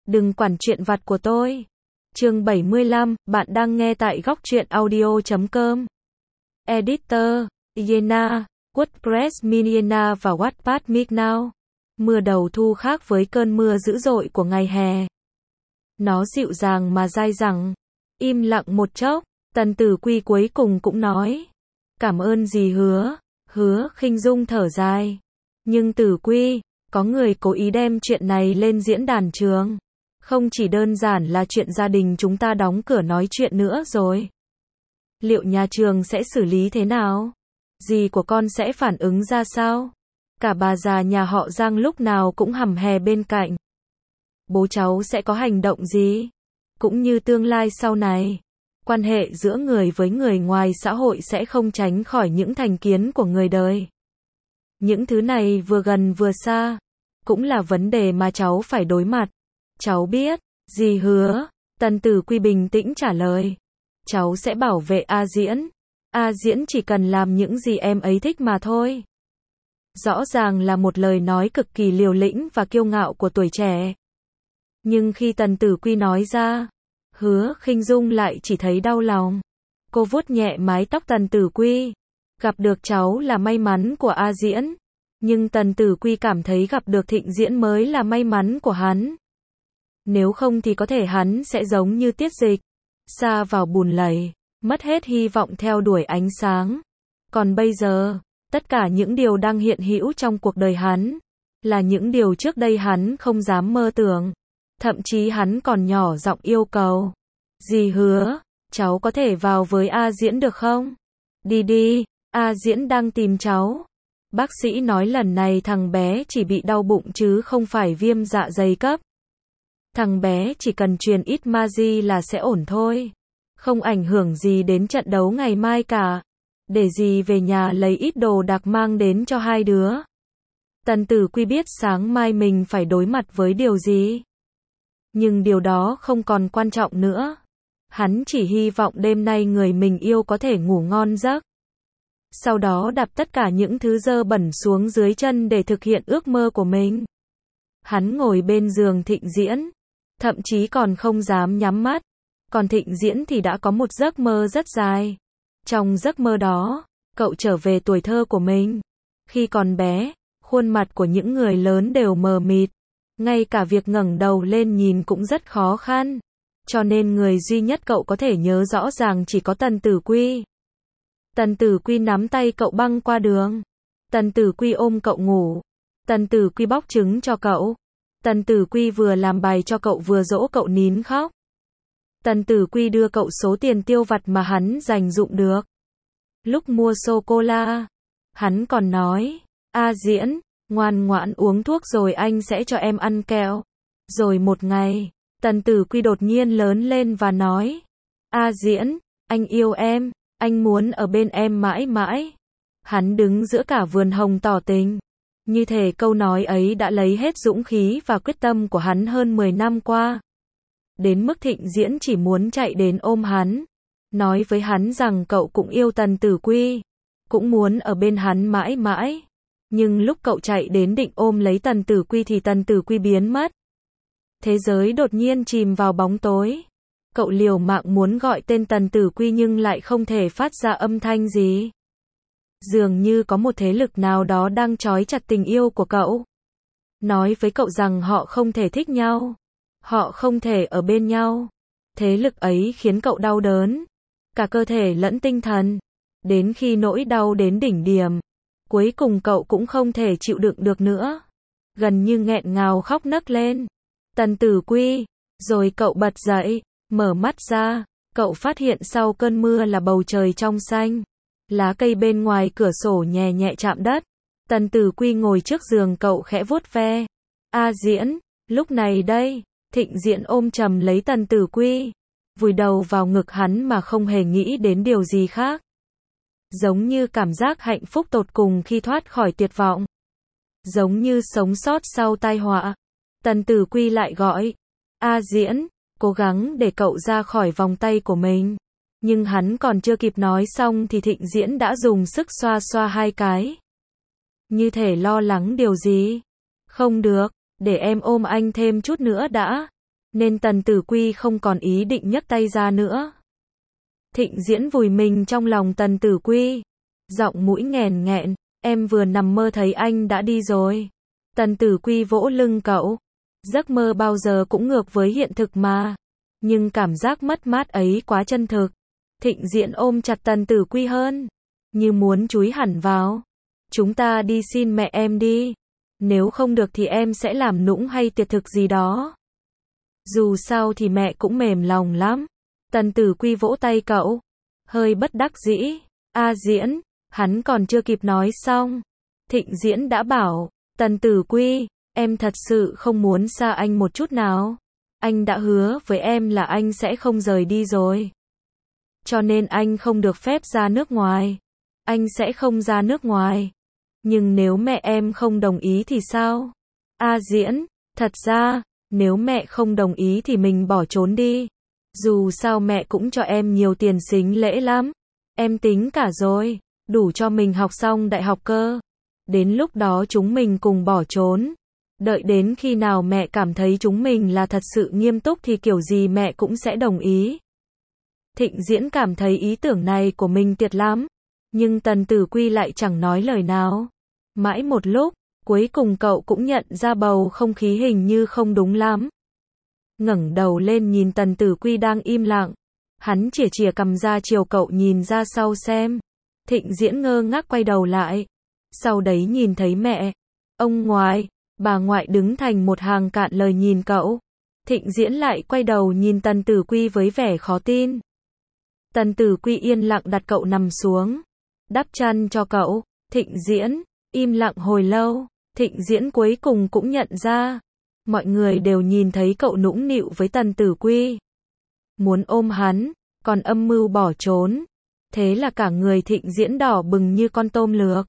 đừng quản chuyện vặt của tôi. Chương 75, bạn đang nghe tại góc truyện audio.com. Editor, Yena, WordPress Miniena và Wattpad Midnow. Mưa đầu thu khác với cơn mưa dữ dội của ngày hè. Nó dịu dàng mà dai dẳng. Im lặng một chốc, Tần Tử Quy cuối cùng cũng nói. Cảm ơn dì Hứa. Hứa Khinh Dung thở dài. Nhưng Tử Quy, có người cố ý đem chuyện này lên diễn đàn trường. Không chỉ đơn giản là chuyện gia đình chúng ta đóng cửa nói chuyện nữa rồi. Liệu nhà trường sẽ xử lý thế nào? Dì của con sẽ phản ứng ra sao? Cả bà già nhà họ Giang lúc nào cũng hầm hè bên cạnh. Bố cháu sẽ có hành động gì? Cũng như tương lai sau này, quan hệ giữa người với người ngoài xã hội sẽ không tránh khỏi những thành kiến của người đời. Những thứ này vừa gần vừa xa, cũng là vấn đề mà cháu phải đối mặt. Cháu biết, dì Hứa. Tần Tử Quy bình tĩnh trả lời. Cháu sẽ bảo vệ A Diễn. A Diễn chỉ cần làm những gì em ấy thích mà thôi. Rõ ràng là một lời nói cực kỳ liều lĩnh và kiêu ngạo của tuổi trẻ. Nhưng khi Tần Tử Quy nói ra, Hứa Khinh Dung lại chỉ thấy đau lòng. Cô vuốt nhẹ mái tóc Tần Tử Quy. Gặp được cháu là may mắn của A Diễn. Nhưng Tần Tử Quy cảm thấy gặp được Thịnh Diễn mới là may mắn của hắn. Nếu không thì có thể hắn sẽ giống như Tiết Dịch, sa vào bùn lầy, mất hết hy vọng theo đuổi ánh sáng. Còn bây giờ, tất cả những điều đang hiện hữu trong cuộc đời hắn, là những điều trước đây hắn không dám mơ tưởng. Thậm chí hắn còn nhỏ giọng yêu cầu. Dì Hứa, cháu có thể vào với A Diễn được không? Đi đi, A Diễn đang tìm cháu. Bác sĩ nói lần này thằng bé chỉ bị đau bụng chứ không phải viêm dạ dày cấp. Thằng bé chỉ cần truyền ít magie là sẽ ổn thôi. Không ảnh hưởng gì đến trận đấu ngày mai cả. Để dì về nhà lấy ít đồ đạc mang đến cho hai đứa. Tần Tử Quy biết sáng mai mình phải đối mặt với điều gì. Nhưng điều đó không còn quan trọng nữa. Hắn chỉ hy vọng đêm nay người mình yêu có thể ngủ ngon giấc. Sau đó đạp tất cả những thứ dơ bẩn xuống dưới chân để thực hiện ước mơ của mình. Hắn ngồi bên giường Thịnh Diễn. Thậm chí còn không dám nhắm mắt. Còn Thịnh Diễn thì đã có một giấc mơ rất dài. Trong giấc mơ đó, cậu trở về tuổi thơ của mình. Khi còn bé, khuôn mặt của những người lớn đều mờ mịt. Ngay cả việc ngẩng đầu lên nhìn cũng rất khó khăn. Cho nên người duy nhất cậu có thể nhớ rõ ràng chỉ có Tần Tử Quy. Tần Tử Quy nắm tay cậu băng qua đường. Tần Tử Quy ôm cậu ngủ. Tần Tử Quy bóc trứng cho cậu. Tần Tử Quy vừa làm bài cho cậu vừa dỗ cậu nín khóc. Tần Tử Quy đưa cậu số tiền tiêu vặt mà hắn dành dụm được. Lúc mua sô-cô-la, hắn còn nói, A Diễn, ngoan ngoãn uống thuốc rồi anh sẽ cho em ăn kẹo. Rồi một ngày, Tần Tử Quy đột nhiên lớn lên và nói, A Diễn, anh yêu em, anh muốn ở bên em mãi mãi. Hắn đứng giữa cả vườn hồng tỏ tình. Như thể câu nói ấy đã lấy hết dũng khí và quyết tâm của hắn hơn 10 năm qua. Đến mức Thịnh Diễn chỉ muốn chạy đến ôm hắn. Nói với hắn rằng cậu cũng yêu Tần Tử Quy. Cũng muốn ở bên hắn mãi mãi. Nhưng lúc cậu chạy đến định ôm lấy Tần Tử Quy thì Tần Tử Quy biến mất. Thế giới đột nhiên chìm vào bóng tối. Cậu liều mạng muốn gọi tên Tần Tử Quy nhưng lại không thể phát ra âm thanh gì. Dường như có một thế lực nào đó đang trói chặt tình yêu của cậu. Nói với cậu rằng họ không thể thích nhau. Họ không thể ở bên nhau. Thế lực ấy khiến cậu đau đớn. Cả cơ thể lẫn tinh thần. Đến khi nỗi đau đến đỉnh điểm. Cuối cùng cậu cũng không thể chịu đựng được nữa. Gần như nghẹn ngào khóc nấc lên. Tần Tử Quy. Rồi cậu bật dậy. Mở mắt ra. Cậu phát hiện sau cơn mưa là bầu trời trong xanh. Lá cây bên ngoài cửa sổ nhẹ nhẹ chạm đất. Tần Tử Quy ngồi trước giường cậu khẽ vuốt ve. A Diễn, lúc này đây, Thịnh Diễn ôm chầm lấy Tần Tử Quy. Vùi đầu vào ngực hắn mà không hề nghĩ đến điều gì khác. Giống như cảm giác hạnh phúc tột cùng khi thoát khỏi tuyệt vọng. Giống như sống sót sau tai họa. Tần Tử Quy lại gọi. A Diễn, cố gắng để cậu ra khỏi vòng tay của mình. Nhưng hắn còn chưa kịp nói xong thì Thịnh Diễn đã dùng sức xoa xoa hai cái. Như thể lo lắng điều gì. Không được, để em ôm anh thêm chút nữa đã. nên Tần Tử Quy không còn ý định nhấc tay ra nữa. Thịnh Diễn vùi mình trong lòng Tần Tử Quy, giọng mũi nghèn nghẹn, em vừa nằm mơ thấy anh đã đi rồi. Tần Tử Quy vỗ lưng cậu, giấc mơ bao giờ cũng ngược với hiện thực mà, nhưng cảm giác mất mát ấy quá chân thực. Thịnh Diễn ôm chặt Tần Tử Quy hơn, như muốn chúi hẳn vào. Chúng ta đi xin mẹ em đi, nếu không được thì em sẽ làm nũng hay tiệt thực gì đó. Dù sao thì mẹ cũng mềm lòng lắm. Tần Tử Quy vỗ tay cậu, hơi bất đắc dĩ. A Diễn, hắn còn chưa kịp nói xong. Thịnh Diễn đã bảo, Tần Tử Quy, em thật sự không muốn xa anh một chút nào. Anh đã hứa với em là anh sẽ không rời đi rồi. Cho nên anh không được phép ra nước ngoài. Anh sẽ không ra nước ngoài. Nhưng nếu mẹ em không đồng ý thì sao? A Diễn, thật ra, nếu mẹ không đồng ý thì mình bỏ trốn đi. Dù sao mẹ cũng cho em nhiều tiền sính lễ lắm. Em tính cả rồi, đủ cho mình học xong đại học cơ. Đến lúc đó chúng mình cùng bỏ trốn. Đợi đến khi nào mẹ cảm thấy chúng mình là thật sự nghiêm túc thì kiểu gì mẹ cũng sẽ đồng ý. Thịnh Diễn cảm thấy ý tưởng này của mình tuyệt lắm. Nhưng Tần Tử Quy lại chẳng nói lời nào. Mãi một lúc, cuối cùng cậu cũng nhận ra bầu không khí hình như không đúng lắm. Ngẩng đầu lên nhìn Tần Tử Quy đang im lặng. Hắn chìa cằm ra chiều cậu nhìn ra sau xem. Thịnh Diễn ngơ ngác quay đầu lại. Sau đấy nhìn thấy mẹ, ông ngoại, bà ngoại đứng thành một hàng cạn lời nhìn cậu. Thịnh Diễn lại quay đầu nhìn Tần Tử Quy với vẻ khó tin. Tần Tử Quy yên lặng đặt cậu nằm xuống, đắp chăn cho cậu. Thịnh Diễn im lặng hồi lâu. Thịnh Diễn cuối cùng cũng nhận ra, mọi người đều nhìn thấy cậu nũng nịu với Tần Tử Quy, muốn ôm hắn, còn âm mưu bỏ trốn. Thế là cả người Thịnh Diễn đỏ bừng như con tôm luộc.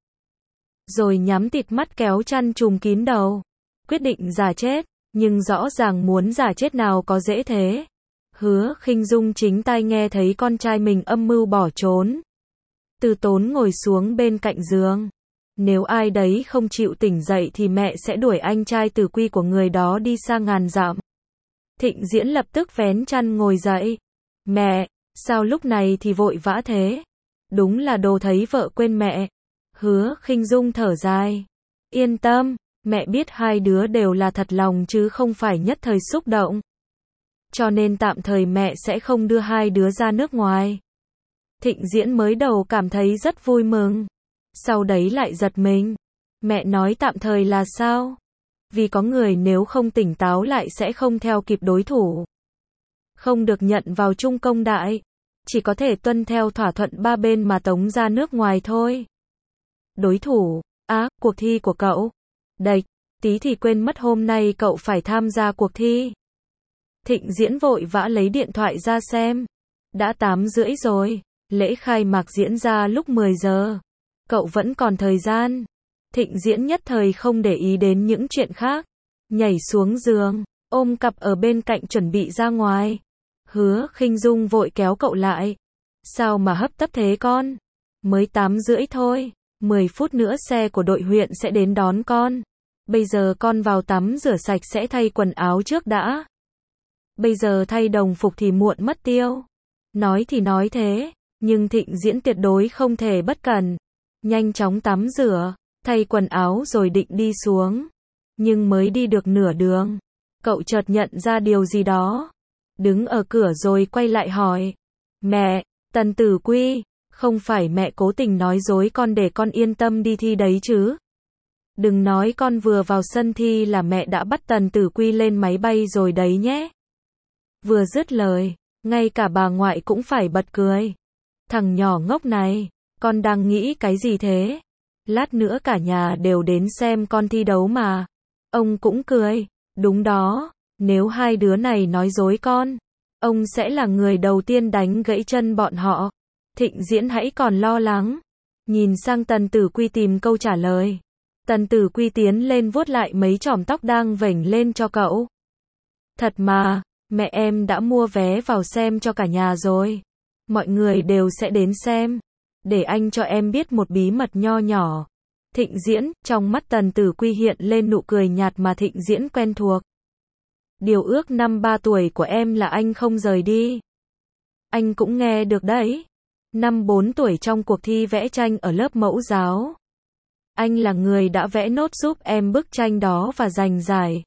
Rồi nhắm tịt mắt kéo chăn trùm kín đầu, quyết định giả chết, nhưng rõ ràng muốn giả chết nào có dễ thế. Hứa Khinh Dung chính tai nghe thấy con trai mình âm mưu bỏ trốn. Từ Tốn ngồi xuống bên cạnh giường. Nếu ai đấy không chịu tỉnh dậy thì mẹ sẽ đuổi anh trai Tử Quy của người đó đi xa ngàn dặm. Thịnh Diễn lập tức vén chăn ngồi dậy. Mẹ, sao lúc này thì vội vã thế? Đúng là đồ thấy vợ quên mẹ. Hứa Khinh Dung thở dài. Yên tâm, mẹ biết hai đứa đều là thật lòng chứ không phải nhất thời xúc động. Cho nên tạm thời mẹ sẽ không đưa hai đứa ra nước ngoài. Thịnh Diễn mới đầu cảm thấy rất vui mừng. Sau đấy lại giật mình. Mẹ nói tạm thời là sao? Vì có người nếu không tỉnh táo lại sẽ không theo kịp đối thủ. Không được nhận vào Trung Công Đại. Chỉ có thể tuân theo thỏa thuận ba bên mà tống ra nước ngoài thôi. Đối thủ, cuộc thi của cậu. Đệch, tí thì quên mất hôm nay cậu phải tham gia cuộc thi. Thịnh Diễn vội vã lấy điện thoại ra xem. Đã 8:30 rồi, lễ khai mạc diễn ra lúc 10 giờ. Cậu vẫn còn thời gian. Thịnh Diễn nhất thời không để ý đến những chuyện khác. Nhảy xuống giường, ôm cặp ở bên cạnh chuẩn bị ra ngoài. Hứa Khinh Dung vội kéo cậu lại. Sao mà hấp tấp thế con? Mới 8:30 thôi. 10 phút nữa xe của đội huyện sẽ đến đón con. Bây giờ con vào tắm rửa sạch sẽ thay quần áo trước đã. Bây giờ thay đồng phục thì muộn mất tiêu. Nói thì nói thế, nhưng Thịnh Diễn tuyệt đối không thể bất cẩn. Nhanh chóng tắm rửa, thay quần áo rồi định đi xuống. Nhưng mới đi được nửa đường, cậu chợt nhận ra điều gì đó. Đứng ở cửa rồi quay lại hỏi. Mẹ, Tần Tử Quy, không phải mẹ cố tình nói dối con để con yên tâm đi thi đấy chứ? Đừng nói con vừa vào sân thi là mẹ đã bắt Tần Tử Quy lên máy bay rồi đấy nhé. Vừa dứt lời, ngay cả bà ngoại cũng phải bật cười. Thằng nhỏ ngốc này, con đang nghĩ cái gì thế? Lát nữa cả nhà đều đến xem con thi đấu mà. Ông cũng cười. Đúng đó, nếu hai đứa này nói dối con, ông sẽ là người đầu tiên đánh gãy chân bọn họ. Thịnh Diễn hãy còn lo lắng. Nhìn sang Tần Tử Quy tìm câu trả lời. Tần Tử Quy tiến lên vuốt lại mấy chòm tóc đang vểnh lên cho cậu. Thật mà, mẹ em đã mua vé vào xem cho cả nhà rồi. Mọi người đều sẽ đến xem. Để anh cho em biết một bí mật nho nhỏ. Thịnh Diễn, trong mắt Tần Tử Quy hiện lên nụ cười nhạt mà Thịnh Diễn quen thuộc. Điều ước năm 3 tuổi của em là anh không rời đi. Anh cũng nghe được đấy. Năm 4 tuổi trong cuộc thi vẽ tranh ở lớp mẫu giáo. Anh là người đã vẽ nốt giúp em bức tranh đó và giành giải.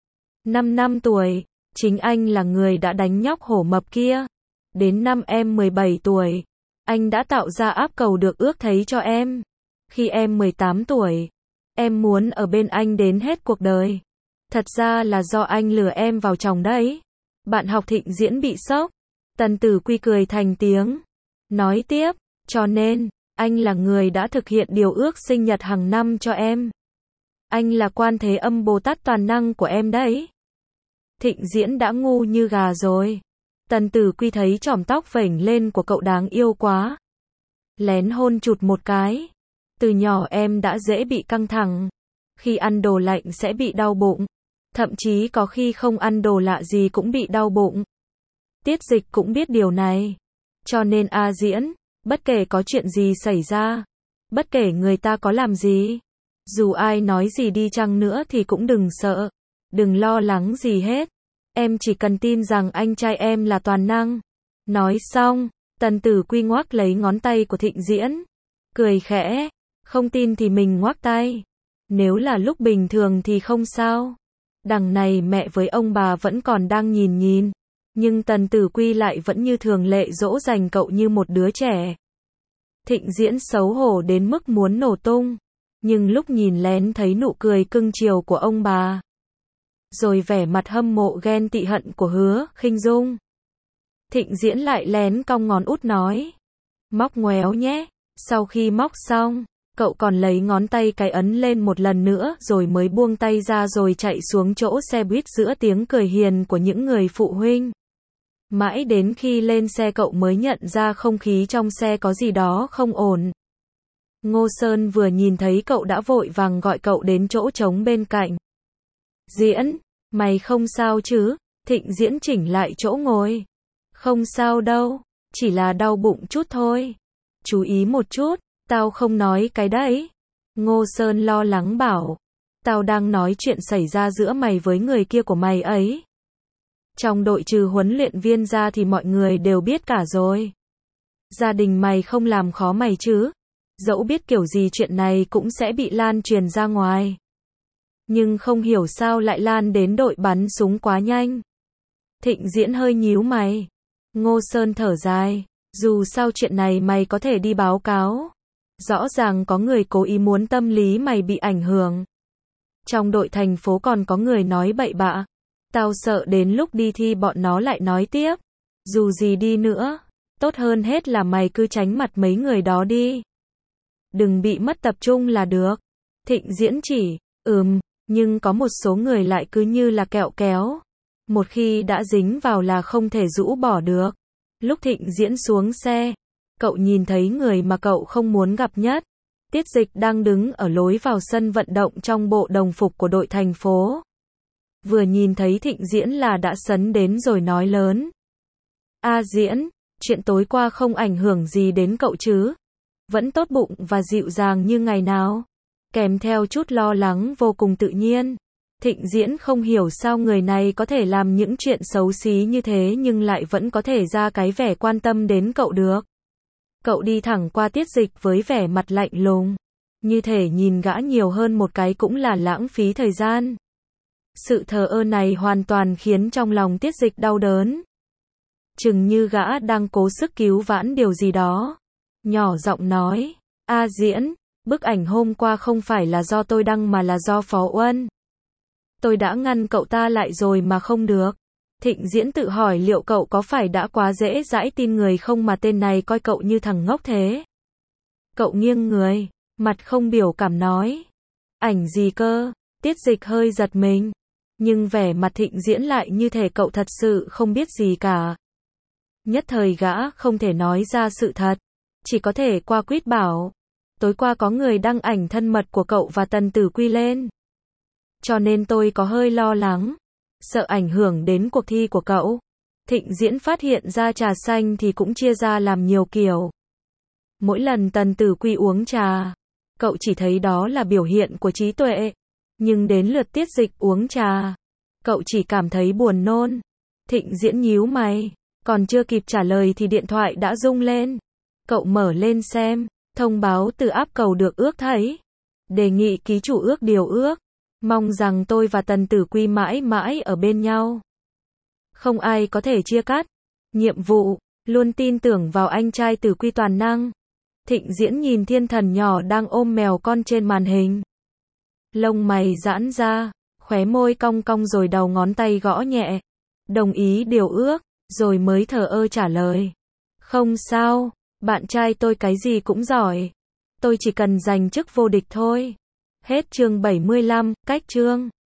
Năm tuổi, chính anh là người đã đánh nhóc hổ mập kia. Đến năm em 17 tuổi, anh đã tạo ra áp cầu được ước thấy cho em. Khi em 18 tuổi, em muốn ở bên anh đến hết cuộc đời. Thật ra là do anh lừa em vào chồng đấy. Bạn học Thịnh Diễn bị sốc. Tần Tử Quy cười thành tiếng. Nói tiếp, cho nên, anh là người đã thực hiện điều ước sinh nhật hàng năm cho em. Anh là Quan Thế Âm Bồ Tát toàn năng của em đấy. Thịnh Diễn đã ngu như gà rồi. Tần Tử Quy thấy chòm tóc vểnh lên của cậu đáng yêu quá. Lén hôn chụt một cái. Từ nhỏ em đã dễ bị căng thẳng. Khi ăn đồ lạnh sẽ bị đau bụng. Thậm chí có khi không ăn đồ lạ gì cũng bị đau bụng. Tiết Dịch cũng biết điều này. Cho nên A Diễn, bất kể có chuyện gì xảy ra, bất kể người ta có làm gì, dù ai nói gì đi chăng nữa thì cũng đừng sợ, đừng lo lắng gì hết. Em chỉ cần tin rằng anh trai em là toàn năng. Nói xong, Tần Tử Quy ngoắc lấy ngón tay của Thịnh Diễn. Cười khẽ, không tin thì mình ngoắc tay. Nếu là lúc bình thường thì không sao. Đằng này mẹ với ông bà vẫn còn đang nhìn. Nhưng Tần Tử Quy lại vẫn như thường lệ dỗ dành cậu như một đứa trẻ. Thịnh Diễn xấu hổ đến mức muốn nổ tung. Nhưng lúc nhìn lén thấy nụ cười cưng chiều của ông bà. Rồi vẻ mặt hâm mộ ghen tị hận của Hứa Khinh Dung. Thịnh Diễn lại lén cong ngón út nói. Móc ngoéo nhé. Sau khi móc xong, cậu còn lấy ngón tay cái ấn lên một lần nữa rồi mới buông tay ra rồi chạy xuống chỗ xe buýt giữa tiếng cười hiền của những người phụ huynh. Mãi đến khi lên xe cậu mới nhận ra không khí trong xe có gì đó không ổn. Ngô Sơn vừa nhìn thấy cậu đã vội vàng gọi cậu đến chỗ trống bên cạnh. Diễn, mày không sao chứ? Thịnh Diễn chỉnh lại chỗ ngồi. Không sao đâu, chỉ là đau bụng chút thôi. Chú ý một chút, tao không nói cái đấy. Ngô Sơn lo lắng bảo. Tao đang nói chuyện xảy ra giữa mày với người kia của mày ấy. Trong đội trừ huấn luyện viên ra thì mọi người đều biết cả rồi. Gia đình mày không làm khó mày chứ? Dẫu biết kiểu gì chuyện này cũng sẽ bị lan truyền ra ngoài. Nhưng không hiểu sao lại lan đến đội bắn súng quá nhanh. Thịnh Diễn hơi nhíu mày. Ngô Sơn thở dài. Dù sao chuyện này mày có thể đi báo cáo. Rõ ràng có người cố ý muốn tâm lý mày bị ảnh hưởng. Trong đội thành phố còn có người nói bậy bạ. Tao sợ đến lúc đi thi bọn nó lại nói tiếp. Dù gì đi nữa, tốt hơn hết là mày cứ tránh mặt mấy người đó đi. Đừng bị mất tập trung là được. Thịnh Diễn chỉ, nhưng có một số người lại cứ như là kẹo kéo. Một khi đã dính vào là không thể rũ bỏ được. Lúc Thịnh Diễn xuống xe, cậu nhìn thấy người mà cậu không muốn gặp nhất. Tiết Dịch đang đứng ở lối vào sân vận động trong bộ đồng phục của đội thành phố. Vừa nhìn thấy Thịnh Diễn là đã sấn đến rồi nói lớn. A Diễn, chuyện tối qua không ảnh hưởng gì đến cậu chứ? Vẫn tốt bụng và dịu dàng như ngày nào? Kèm theo chút lo lắng vô cùng tự nhiên. Thịnh Diễn không hiểu sao người này có thể làm những chuyện xấu xí như thế nhưng lại vẫn có thể ra cái vẻ quan tâm đến cậu được. Cậu đi thẳng qua Tiết Dịch với vẻ mặt lạnh lùng. Như thể nhìn gã nhiều hơn một cái cũng là lãng phí thời gian. Sự thờ ơ này hoàn toàn khiến trong lòng Tiết Dịch đau đớn. Chừng như gã đang cố sức cứu vãn điều gì đó. Nhỏ giọng nói, A Diễn, bức ảnh hôm qua không phải là do tôi đăng mà là do Phó Uân. Tôi đã ngăn cậu ta lại rồi mà không được. Thịnh Diễn tự hỏi liệu cậu có phải đã quá dễ dãi tin người không mà tên này coi cậu như thằng ngốc thế. Cậu nghiêng người, mặt không biểu cảm nói. Ảnh gì cơ? Tiết Dịch hơi giật mình. Nhưng vẻ mặt Thịnh Diễn lại như thể cậu thật sự không biết gì cả. Nhất thời gã không thể nói ra sự thật. Chỉ có thể qua quýt bảo. Tối qua có người đăng ảnh thân mật của cậu và Tần Tử Quy lên. Cho nên tôi có hơi lo lắng. Sợ ảnh hưởng đến cuộc thi của cậu. Thịnh Diễn phát hiện ra trà xanh thì cũng chia ra làm nhiều kiểu. Mỗi lần Tần Tử Quy uống trà, cậu chỉ thấy đó là biểu hiện của trí tuệ. Nhưng đến lượt Tiết Dịch uống trà, Cậu chỉ cảm thấy buồn nôn. Thịnh Diễn nhíu mày. Còn chưa kịp trả lời thì điện thoại đã rung lên. Cậu mở lên xem. Thông báo từ áp cầu được ước thấy. Đề nghị ký chủ ước điều ước. Mong rằng tôi và Tần Tử Quy mãi mãi ở bên nhau. Không ai có thể chia cắt. Nhiệm vụ. Luôn tin tưởng vào anh trai Tử Quy toàn năng. Thịnh Diễn nhìn thiên thần nhỏ đang ôm mèo con trên màn hình. Lông mày giãn ra. Khóe môi cong cong rồi đầu ngón tay gõ nhẹ. Đồng ý điều ước. Rồi mới thờ ơ trả lời. Không sao. Bạn trai tôi cái gì cũng giỏi. Tôi chỉ cần giành chức vô địch thôi. Hết chương 75, cách chương.